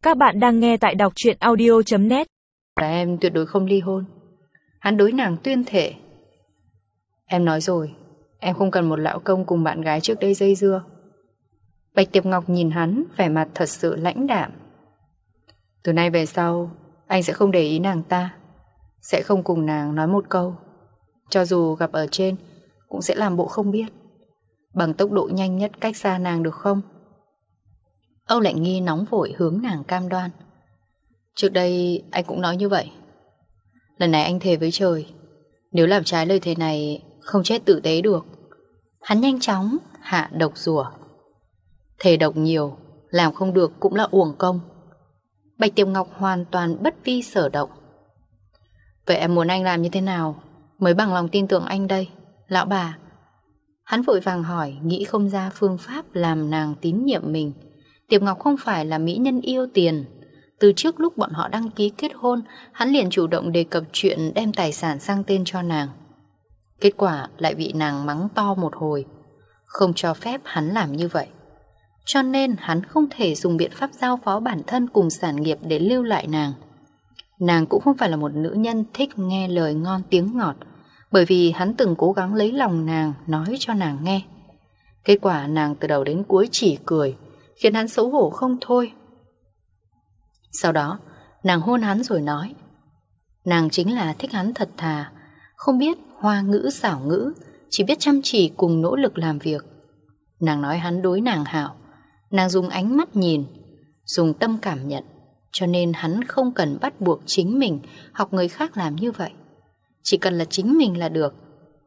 Các bạn đang nghe tại đọc truyện audio.net. Là em tuyệt đối không ly hôn. Hắn đối nàng tuyên thệ. Em nói rồi, em không cần một lão công cùng bạn gái trước đây dây dưa. Bạch Tiệp Ngọc nhìn hắn, vẻ mặt thật sự lãnh đạm. Từ nay về sau, anh sẽ không để ý nàng ta, sẽ không cùng nàng nói một câu. Cho dù gặp ở trên, cũng sẽ làm bộ không biết, bằng tốc độ nhanh nhất cách xa nàng được không? Âu Lạnh Nghi nóng vội hướng nàng cam đoan. Trước đây anh cũng nói như vậy. Lần này anh thề với trời, nếu làm trái lời thề này, không chết tử tế được. Hắn nhanh chóng hạ độc rùa. Thề độc nhiều, làm không được cũng là uổng công. Bạch Tiệp Ngọc hoàn toàn bất vi sở động. Vậy em muốn anh làm như thế nào mới bằng lòng tin tưởng anh đây, lão bà? Hắn vội vàng hỏi, nghĩ không ra phương pháp làm nàng tín nhiệm mình. Tiệp Ngọc không phải là mỹ nhân yêu tiền. Từ trước lúc bọn họ đăng ký kết hôn, hắn liền chủ động đề cập chuyện đem tài sản sang tên cho nàng. Kết quả lại bị nàng mắng to một hồi, không cho phép hắn làm như vậy. Cho nên hắn không thể dùng biện pháp giao phó bản thân cùng sản nghiệp để lưu lại nàng. Nàng cũng không phải là một nữ nhân thích nghe lời ngon tiếng ngọt, bởi vì hắn từng cố gắng lấy lòng nàng, nói cho nàng nghe. Kết quả nàng từ đầu đến cuối chỉ cười, khiến hắn xấu hổ không thôi. Sau đó, nàng hôn hắn rồi nói, nàng chính là thích hắn thật thà, không biết hoa ngữ xảo ngữ, chỉ biết chăm chỉ cùng nỗ lực làm việc. Nàng nói hắn đối nàng hảo, nàng dùng ánh mắt nhìn, dùng tâm cảm nhận, cho nên hắn không cần bắt buộc chính mình học người khác làm như vậy. Chỉ cần là chính mình là được.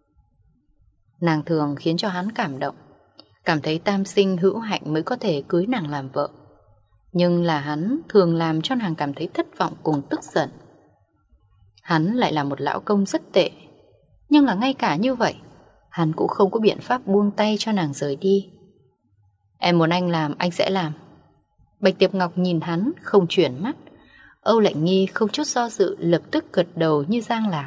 Nàng thường khiến cho hắn cảm động, cảm thấy tam sinh hữu hạnh mới có thể cưới nàng làm vợ. Nhưng là hắn thường làm cho nàng cảm thấy thất vọng cùng tức giận. Hắn lại là một lão công rất tệ, nhưng là ngay cả như vậy, hắn cũng không có biện pháp buông tay cho nàng rời đi. Em muốn anh làm, anh sẽ làm. Bạch Tiệp Ngọc nhìn hắn, không chuyển mắt. Âu Lạnh Nghi không chút do dự lập tức gật đầu như giang lạc.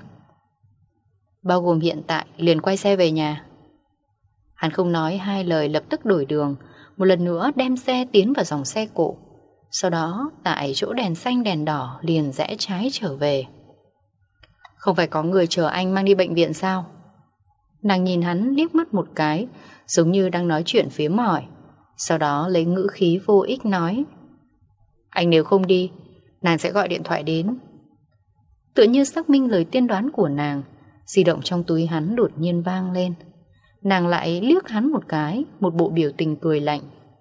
Bao gồm hiện tại liền quay xe về nhà. Hắn không nói hai lời lập tức đổi đường, một lần nữa đem xe tiến vào dòng xe cộ. Sau đó tại chỗ đèn xanh đèn đỏ liền rẽ trái trở về. Không phải có người chờ anh mang đi bệnh viện sao? Nàng nhìn hắn liếc mắt một cái, giống như đang nói chuyện phía mỏi. Sau đó lấy ngữ khí vô ích nói, anh nếu không đi, nàng sẽ gọi điện thoại đến. Tựa như xác minh lời tiên đoán của nàng, di động trong túi hắn đột nhiên vang lên. Nàng lại liếc hắn một cái, một bộ biểu tình cười lạnh.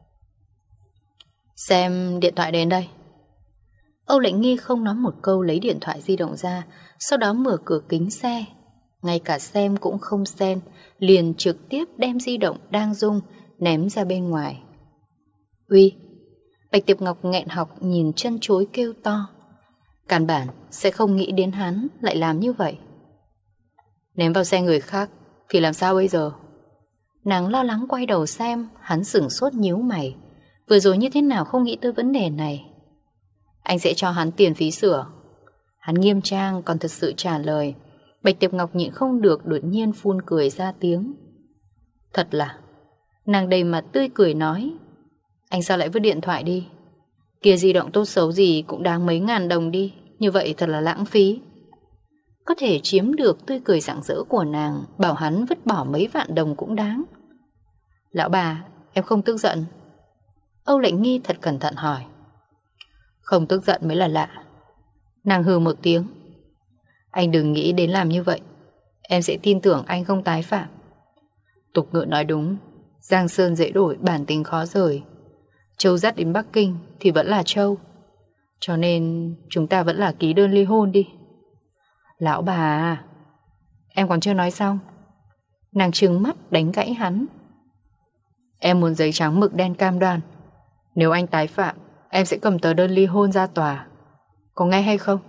Xem điện thoại đến đây. Âu Lạnh Nghi không nói một câu lấy điện thoại di động ra, sau đó mở cửa kính xe. Ngay cả xem cũng không xem, liền trực tiếp đem di động đang rung ném ra bên ngoài. Uy! Bạch Tiệp Ngọc nghẹn học nhìn chân chối kêu to. Căn bản sẽ không nghĩ đến hắn lại làm như vậy. Ném vào xe người khác thì làm sao bây giờ? Nàng lo lắng quay đầu xem, hắn sửng sốt nhíu mày. Vừa rồi như thế nào không nghĩ tới vấn đề này. Anh sẽ cho hắn tiền phí sửa. Hắn nghiêm trang còn thật sự trả lời. Bạch Tiệp Ngọc nhịn không được đột nhiên phun cười ra tiếng. Thật là. Nàng đầy mặt tươi cười nói, anh sao lại vứt điện thoại đi? Kia di động tốt xấu gì cũng đáng mấy ngàn đồng đi, như vậy thật là lãng phí. Có thể chiếm được tươi cười rạng rỡ của nàng, bảo hắn vứt bỏ mấy vạn đồng cũng đáng. Lão bà, em không tức giận? Âu Lạnh Nghi thật cẩn thận hỏi. Không tức giận mới là lạ. Nàng hừ một tiếng. Anh đừng nghĩ đến làm như vậy, em sẽ tin tưởng anh không tái phạm. Tục ngữ nói đúng, giang sơn dễ đổi, bản tính khó rời. Châu dắt đến Bắc Kinh thì vẫn là châu. Cho nên chúng ta vẫn là ký đơn ly hôn đi. Lão bà à, em còn chưa nói xong. Nàng trừng mắt đánh gãy hắn. Em muốn giấy trắng mực đen cam đoan, nếu anh tái phạm, em sẽ cầm tờ đơn ly hôn ra tòa. Có nghe hay không?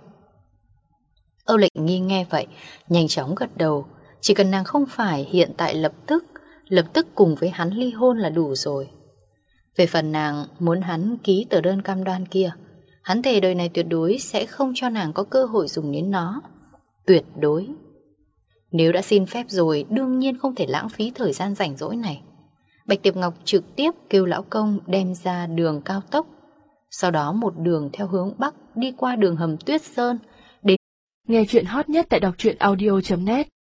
Âu Lạnh Nghi nghe vậy, nhanh chóng gật đầu. Chỉ cần nàng không phải hiện tại lập tức cùng với hắn ly hôn là đủ rồi. Về phần nàng muốn hắn ký tờ đơn cam đoan kia, hắn thề đời này tuyệt đối sẽ không cho nàng có cơ hội dùng đến nó. Tuyệt đối. Nếu đã xin phép rồi, đương nhiên không thể lãng phí thời gian rảnh rỗi này. Bạch Tiệp Ngọc trực tiếp kêu lão công đem ra đường cao tốc. Sau đó một đường theo hướng Bắc đi qua đường hầm Tuyết Sơn. Nghe chuyện hot nhất tại đọc truyện audio.net